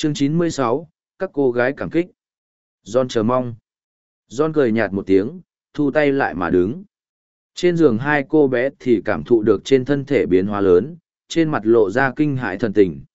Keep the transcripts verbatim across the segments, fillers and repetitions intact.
Chương chín mươi sáu, các cô gái cảm kích. John chờ mong. John cười nhạt một tiếng, thu tay lại mà đứng. Trên giường hai cô bé thì cảm thụ được trên thân thể biến hóa lớn, trên mặt lộ ra kinh hãi thần tình.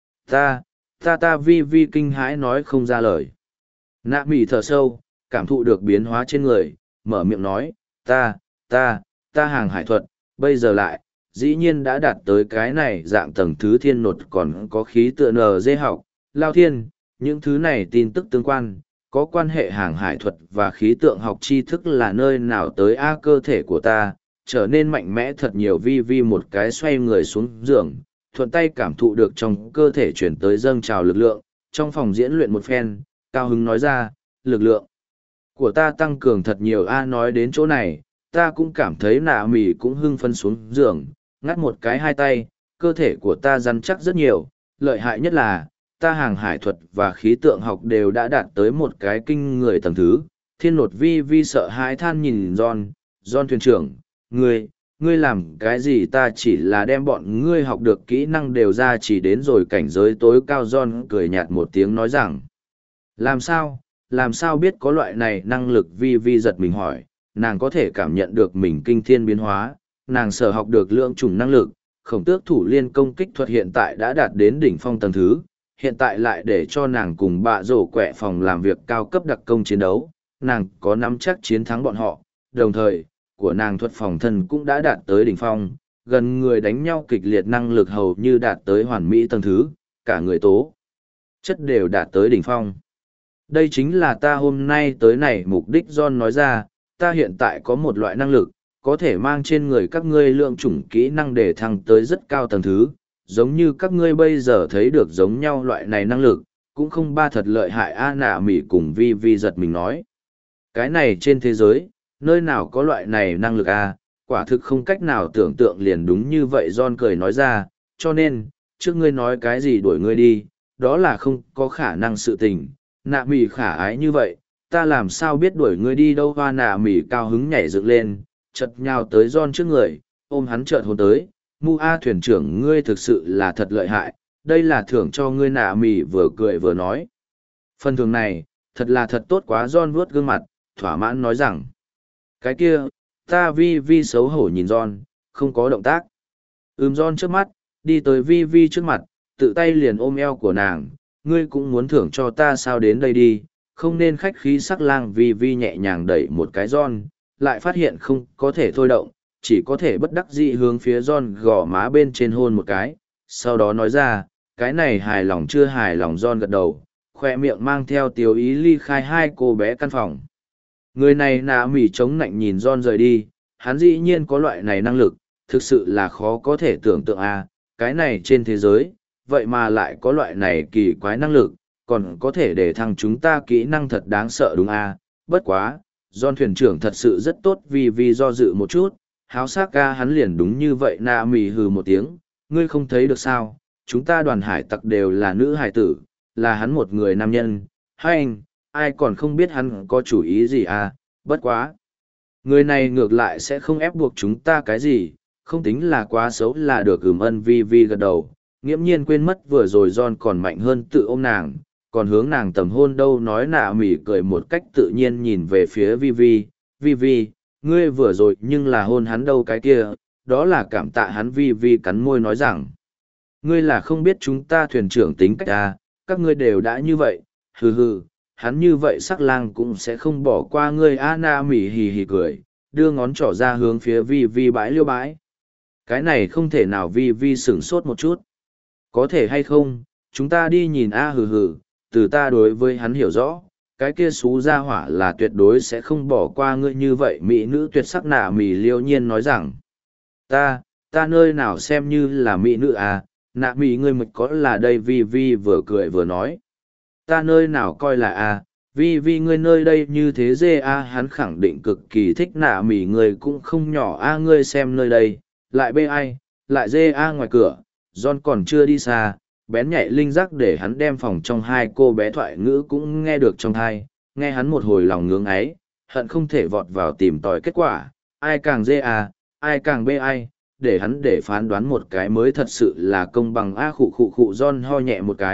Ta, ta ta vi vi kinh hãi nói không ra lời. Nạ mỉ thở sâu, cảm thụ được biến hóa trên người, mở miệng nói, ta, ta, ta hàng hải thuật, bây giờ lại, dĩ nhiên đã đạt tới cái này dạng tầng thứ thiên nột còn có khí tựa nờ dê học, lao thiên, những thứ này tin tức tương quan, có quan hệ hàng hải thuật và khí tượng học tri thức là nơi nào tới a cơ thể của ta, trở nên mạnh mẽ thật nhiều vi vi một cái xoay người xuống giường, thuận tay cảm thụ được trong cơ thể chuyển tới dâng trào lực lượng, trong phòng diễn luyện một phen, cao hứng nói ra, lực lượng của ta tăng cường thật nhiều a nói đến chỗ này, ta cũng cảm thấy nạ mỉ cũng hưng phân xuống giường, ngắt một cái hai tay, cơ thể của ta rắn chắc rất nhiều, lợi hại nhất là, ta hàng hải thuật và khí tượng học đều đã đạt tới một cái kinh người tầng thứ. Thiên nột vi vi sợ hãi than nhìn John, John thuyền trưởng, ngươi, ngươi làm cái gì ta chỉ là đem bọn ngươi học được kỹ năng đều ra chỉ đến rồi cảnh giới tối cao. John cười nhạt một tiếng nói rằng, làm sao, làm sao biết có loại này năng lực vi vi giật mình hỏi, nàng có thể cảm nhận được mình kinh thiên biến hóa, nàng sở học được lượng chủng năng lực, khổng tước thủ liên công kích thuật hiện tại đã đạt đến đỉnh phong tầng thứ, hiện tại lại để cho nàng cùng bạ rổ quẹ phòng làm việc cao cấp đặc công chiến đấu, nàng có nắm chắc chiến thắng bọn họ, đồng thời, của nàng thuật phòng thân cũng đã đạt tới đỉnh phong, gần người đánh nhau kịch liệt năng lực hầu như đạt tới hoàn mỹ tầng thứ, cả người tố chất đều đạt tới đỉnh phong. Đây chính là ta hôm nay tới này mục đích. John nói ra, ta hiện tại có một loại năng lực, có thể mang trên người các ngươi lượng chủng kỹ năng để thăng tới rất cao tầng thứ, giống như các ngươi bây giờ thấy được giống nhau loại này năng lực, cũng không ba thật lợi hại a nạ mỉ cùng vi vi giật mình nói. Cái này trên thế giới, nơi nào có loại này năng lực a quả thực không cách nào tưởng tượng liền đúng như vậy. John cười nói ra, cho nên, trước ngươi nói cái gì đuổi ngươi đi, đó là không có khả năng sự tình, nạ mỉ khả ái như vậy, ta làm sao biết đuổi ngươi đi đâu. Hoa nạ mỉ cao hứng nhảy dựng lên, chật nhào tới John trước người, ôm hắn chợt hôn tới. Mu A thuyền trưởng ngươi thực sự là thật lợi hại, đây là thưởng cho ngươi. Nạ mỉ vừa cười vừa nói. Phần thưởng này, thật là thật tốt quá. John vuốt gương mặt, thỏa mãn nói rằng. Cái kia, ta vi vi xấu hổ nhìn John, không có động tác. Ừm John trước mắt, đi tới vi vi trước mặt, tự tay liền ôm eo của nàng, ngươi cũng muốn thưởng cho ta sao đến đây đi, không nên khách khí sắc lang. Vi vi nhẹ nhàng đẩy một cái John, lại phát hiện không có thể thôi động, chỉ có thể bất đắc dĩ hướng phía John gò má bên trên hôn một cái, sau đó nói ra, cái này hài lòng chưa hài lòng. John gật đầu, khoe miệng mang theo tiếu ý ly khai hai cô bé căn phòng. Người này nạ mỉ chống nạnh nhìn John rời đi, hắn dĩ nhiên có loại này năng lực, thực sự là khó có thể tưởng tượng a cái này trên thế giới, vậy mà lại có loại này kỳ quái năng lực, còn có thể để thăng chúng ta kỹ năng thật đáng sợ đúng a bất quá, John thuyền trưởng thật sự rất tốt. Vì vì do dự một chút, háo sắc ca hắn liền đúng như vậy. Nạ mỉ hừ một tiếng, ngươi không thấy được sao, chúng ta đoàn hải tặc đều là nữ hải tử, là hắn một người nam nhân, hai anh, ai còn không biết hắn có chủ ý gì à, bất quá. Người này ngược lại sẽ không ép buộc chúng ta cái gì, không tính là quá xấu là được. Ừm ân vi vi gật đầu, nghiễm nhiên quên mất vừa rồi John còn mạnh hơn tự ôm nàng, còn hướng nàng tầm hôn đâu. Nói nạ mỉ cười một cách tự nhiên nhìn về phía vi vi, vi vi, ngươi vừa rồi nhưng là hôn hắn đâu cái kia, đó là cảm tạ hắn. Vi vi cắn môi nói rằng, ngươi là không biết chúng ta thuyền trưởng tính cách à, các ngươi đều đã như vậy, hừ hừ, hắn như vậy sắc lang cũng sẽ không bỏ qua ngươi a. Na mỉ hì hì cười, đưa ngón trỏ ra hướng phía vi vi bãi liêu bãi. Cái này không thể nào. Vi vi sửng sốt một chút, có thể hay không, chúng ta đi nhìn a. Hừ hừ, từ ta đối với hắn hiểu rõ, cái kia xú ra hỏa là tuyệt đối sẽ không bỏ qua ngươi như vậy. Mỹ nữ tuyệt sắc nạ mỉ liêu nhiên nói rằng, ta, ta nơi nào xem như là mỹ nữ à, nạ mỉ ngươi mực có là đây. Vi vi vừa cười vừa nói, ta nơi nào coi là a vi vi ngươi nơi đây như thế dê a hắn khẳng định cực kỳ thích. Nạ mỉ ngươi cũng không nhỏ a ngươi xem nơi đây, lại bê ai, lại dê a ngoài cửa. John còn chưa đi xa, bén nhạy linh giác để hắn đem phòng trong hai cô bé thoại ngữ cũng nghe được trong thai, nghe hắn một hồi lòng ngưỡng ấy, hận không thể vọt vào tìm tòi kết quả, ai càng dê a ai càng bê ai, để hắn để phán đoán một cái mới thật sự là công bằng a. Khụ khụ khụ. John ho nhẹ một cái,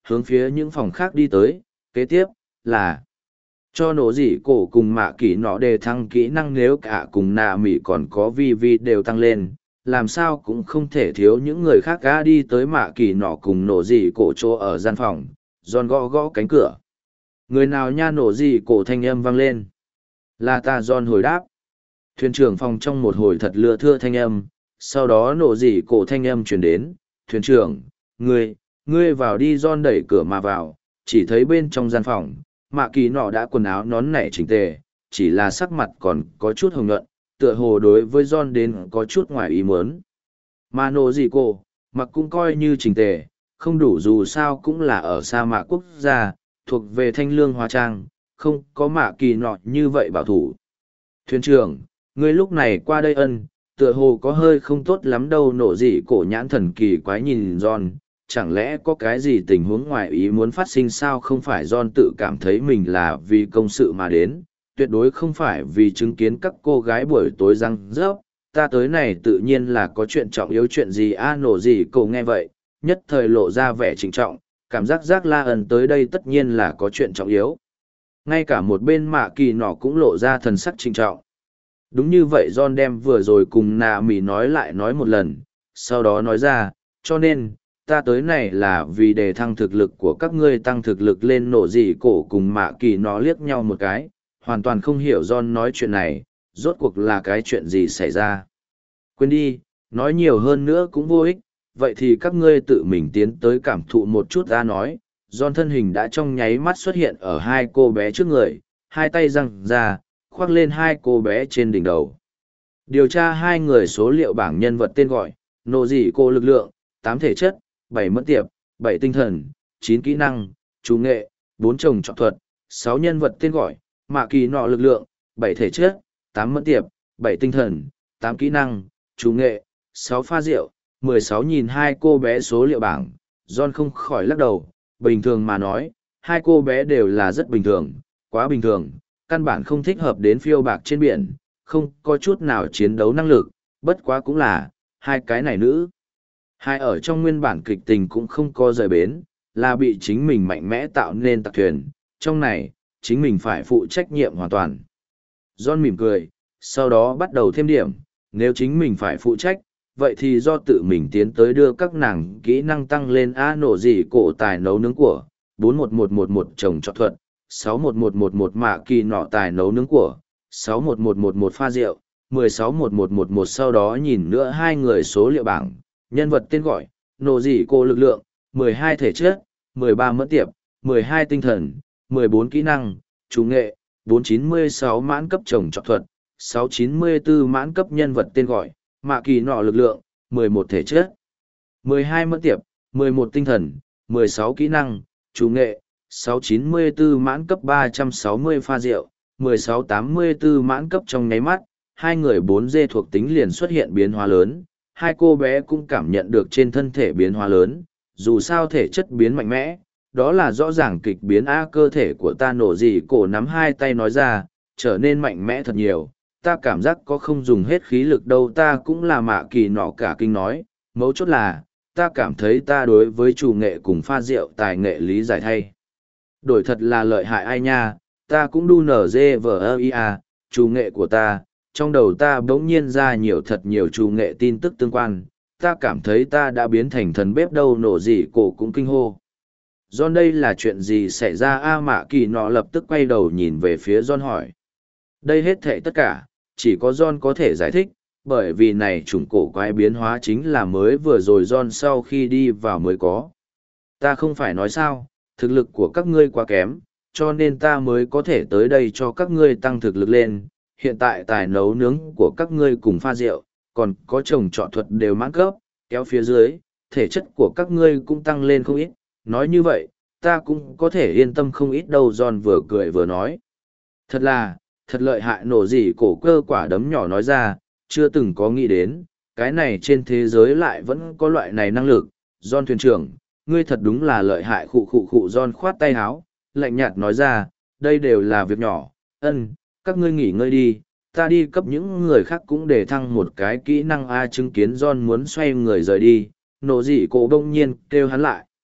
hướng phía những phòng khác đi tới, kế tiếp, là cho nổ dị cổ cùng mạ kỳ nọ đề thăng kỹ năng nếu cả cùng nạ mỉ còn có vi vi đều tăng lên, làm sao cũng không thể thiếu những người khác gã đi tới mạ kỳ nọ cùng nổ dị cổ chỗ ở gian phòng, giòn gõ gõ cánh cửa. Người nào nha nổ dị cổ thanh âm vang lên. Là ta giòn hồi đáp. Thuyền trưởng phòng trong một hồi thật lừa thưa thanh âm, sau đó nổ dị cổ thanh âm chuyển đến. Thuyền trưởng, ngươi, ngươi vào đi giòn đẩy cửa mà vào, chỉ thấy bên trong gian phòng, mạ kỳ nọ đã quần áo nón nảy chỉnh tề, chỉ là sắc mặt còn có chút hồng nhuận, tựa hồ đối với John đến có chút ngoài ý muốn. Mà nổ gì cô, mặc cũng coi như chỉnh tề, không đủ dù sao cũng là ở sa mạc quốc gia, thuộc về thanh lương hóa trang, không có mạ kỳ nọ như vậy bảo thủ. Thuyền trưởng, ngươi lúc này qua đây ân, tựa hồ có hơi không tốt lắm đâu nổ gì cổ nhãn thần kỳ quái nhìn John. Chẳng lẽ có cái gì tình huống ngoài ý muốn phát sinh sao không phải John tự cảm thấy mình là vì công sự mà đến, tuyệt đối không phải vì chứng kiến các cô gái buổi tối răng rớp, ta tới này tự nhiên là có chuyện trọng yếu chuyện gì a nổ gì cậu nghe vậy, nhất thời lộ ra vẻ trịnh trọng, cảm giác giác la ẩn tới đây tất nhiên là có chuyện trọng yếu. Ngay cả một bên mạ kỳ nọ cũng lộ ra thần sắc trịnh trọng. Đúng như vậy John đem vừa rồi cùng nà mỉ nói lại nói một lần, sau đó nói ra, cho nên, ta tới này là vì để thăng thực lực của các ngươi tăng thực lực lên nổ dị cổ cùng mạ kỳ nó liếc nhau một cái, hoàn toàn không hiểu John nói chuyện này, rốt cuộc là cái chuyện gì xảy ra. Quên đi, nói nhiều hơn nữa cũng vô ích, vậy thì các ngươi tự mình tiến tới cảm thụ một chút ra nói, John thân hình đã trong nháy mắt xuất hiện ở hai cô bé trước người, hai tay răng ra, khoác lên hai cô bé trên đỉnh đầu. Điều tra hai người số liệu bảng nhân vật tên gọi, nổ dị cổ lực lượng, tám thể chất, bảy mẫn tiệp, bảy tinh thần, chín kỹ năng, chú nghệ, bốn trồng trọt thuật, sáu nhân vật tên gọi, mạ kỳ nọ lực lượng, bảy thể chất, tám mẫn tiệp, bảy tinh thần, tám kỹ năng, chú nghệ, sáu pha rượu, mười sáu nhìn hai cô bé số liệu bảng, John không khỏi lắc đầu, bình thường mà nói, hai cô bé đều là rất bình thường, quá bình thường, căn bản không thích hợp đến phiêu bạc trên biển, không có chút nào chiến đấu năng lực, bất quá cũng là, hai cái này nữ. Hai ở trong nguyên bản kịch tình cũng không có rời bến, là bị chính mình mạnh mẽ tạo nên tặc thuyền, trong này, chính mình phải phụ trách nhiệm hoàn toàn. John mỉm cười, sau đó bắt đầu thêm điểm, nếu chính mình phải phụ trách, vậy thì do tự mình tiến tới đưa các nàng kỹ năng tăng lên a nổ dị cổ tài nấu nướng của, bốn một một một một trồng trọt thuật, sáu một một một một mạ kỳ nọ tài nấu nướng của, sáu một một một một pha rượu, mười sáu một một một một sau đó nhìn nữa hai người số liệu bảng. Nhân vật tên gọi, nổ dị cổ lực lượng, mười hai thể chất, mười ba mẫn tiệp, mười hai tinh thần, mười bốn kỹ năng, chú nghệ, bốn chín sáu mãn cấp trồng trọt thuật, sáu chín tư mãn cấp nhân vật tên gọi, mạ kỳ nọ lực lượng, mười một thể chất, mười hai mẫn tiệp, mười một tinh thần, mười sáu kỹ năng, chú nghệ, sáu chín tư mãn cấp ba trăm sáu mươi pha rượu, mười sáu tám tư mãn cấp trong nháy mắt, hai người bốn D thuộc tính liền xuất hiện biến hóa lớn. Hai cô bé cũng cảm nhận được trên thân thể biến hóa lớn, dù sao thể chất biến mạnh mẽ, đó là rõ ràng kịch biến a cơ thể của ta nổ dị cổ nắm hai tay nói ra, trở nên mạnh mẽ thật nhiều, ta cảm giác có không dùng hết khí lực đâu ta cũng là mạ kỳ nọ cả kinh nói, mấu chốt là, ta cảm thấy ta đối với chủ nghệ cùng pha rượu tài nghệ lý giải thay. Đổi thật là lợi hại ai nha, ta cũng đu nở dê vờ ơ ia, chủ nghệ của ta. Trong đầu ta bỗng nhiên ra nhiều thật nhiều chủ nghệ tin tức tương quan, ta cảm thấy ta đã biến thành thần bếp đâu nổ gì cổ cũng kinh hô. John đây là chuyện gì xảy ra a mạ kỳ nọ lập tức quay đầu nhìn về phía John hỏi. Đây hết thệ tất cả, chỉ có John có thể giải thích, bởi vì này chủng cổ quái biến hóa chính là mới vừa rồi John sau khi đi vào mới có. Ta không phải nói sao, thực lực của các ngươi quá kém, cho nên ta mới có thể tới đây cho các ngươi tăng thực lực lên. Hiện tại tài nấu nướng của các ngươi cùng pha rượu, còn có trồng trọt thuật đều mãn cấp, kéo phía dưới, thể chất của các ngươi cũng tăng lên không ít. Nói như vậy, ta cũng có thể yên tâm không ít đâu John vừa cười vừa nói. Thật là, thật lợi hại nổ gì cổ cơ quả đấm nhỏ nói ra, chưa từng có nghĩ đến, cái này trên thế giới lại vẫn có loại này năng lực. John thuyền trưởng, ngươi thật đúng là lợi hại khụ khụ khụ John khoát tay háo, lạnh nhạt nói ra, đây đều là việc nhỏ, ân. Các ngươi nghỉ ngơi đi, ta đi cấp những người khác cũng để thăng một cái kỹ năng A chứng kiến John muốn xoay người rời đi, nổ dị cổ đông nhiên kêu hắn lại.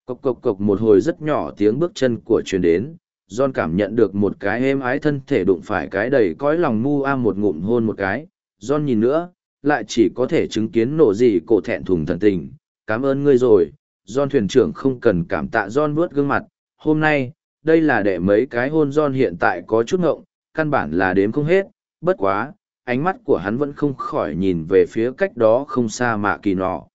Cộc cộc cộc một hồi rất nhỏ tiếng bước chân của truyền đến, John cảm nhận được một cái êm ái thân thể đụng phải cái đầy cõi lòng mu am một ngụm hôn một cái. John nhìn nữa, lại chỉ có thể chứng kiến nổ gì cổ thẹn thùng thần tình. Cảm ơn ngươi rồi, John thuyền trưởng không cần cảm tạ. John vuốt gương mặt. Hôm nay, đây là để mấy cái hôn. John hiện tại có chút ngộng, căn bản là đếm không hết, bất quá, ánh mắt của hắn vẫn không khỏi nhìn về phía cách đó không xa Mạ Kỳ Nọ.